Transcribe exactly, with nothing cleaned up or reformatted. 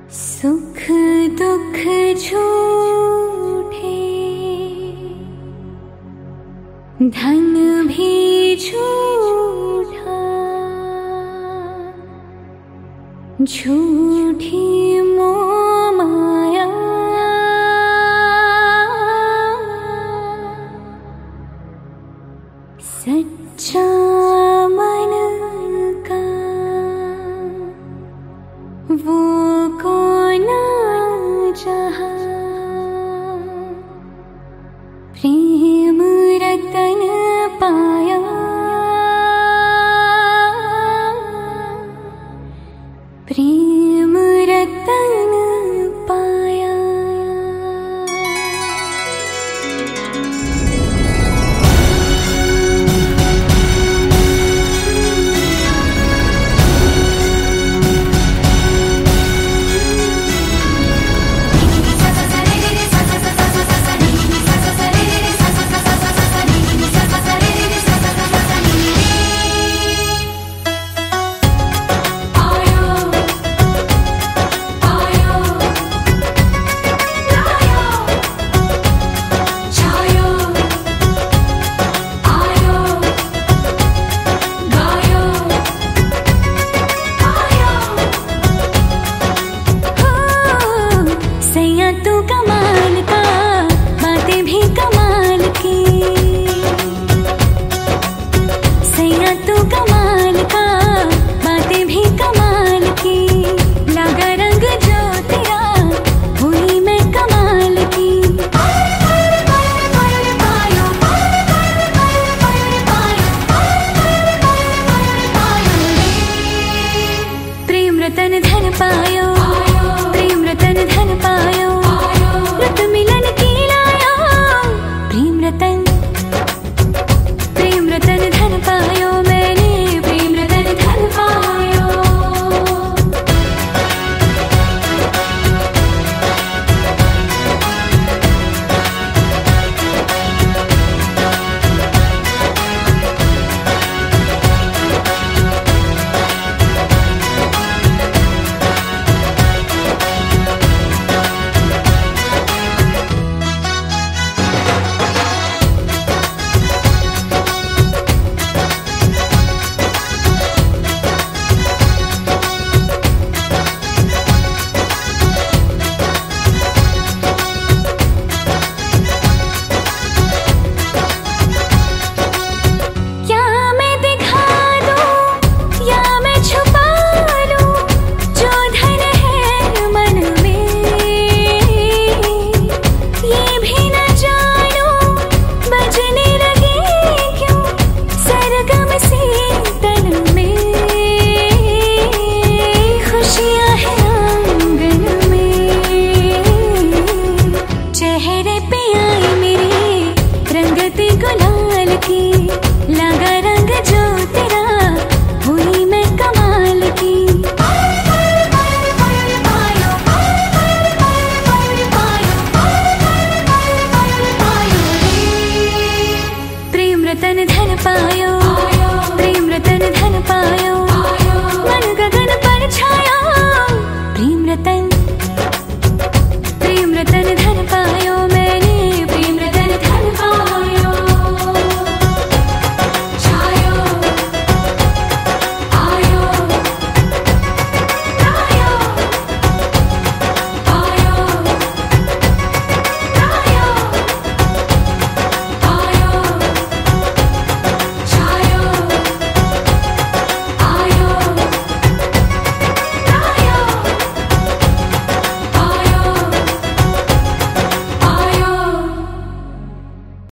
सुख दुख झूठे, धन भी झूठा, झूठी मोह माया, सच्चा मन का वो कौन जहाँ, प्रेम रतन पाया, प्रेम रतन पाया। तू कमाल का, बातें भी कमाल की, सैया तू कमाल का, बातें भी कमाल की, लगा रंग जो तेरा हुई मैं कमाल की। प्रेम रतन धन पायो,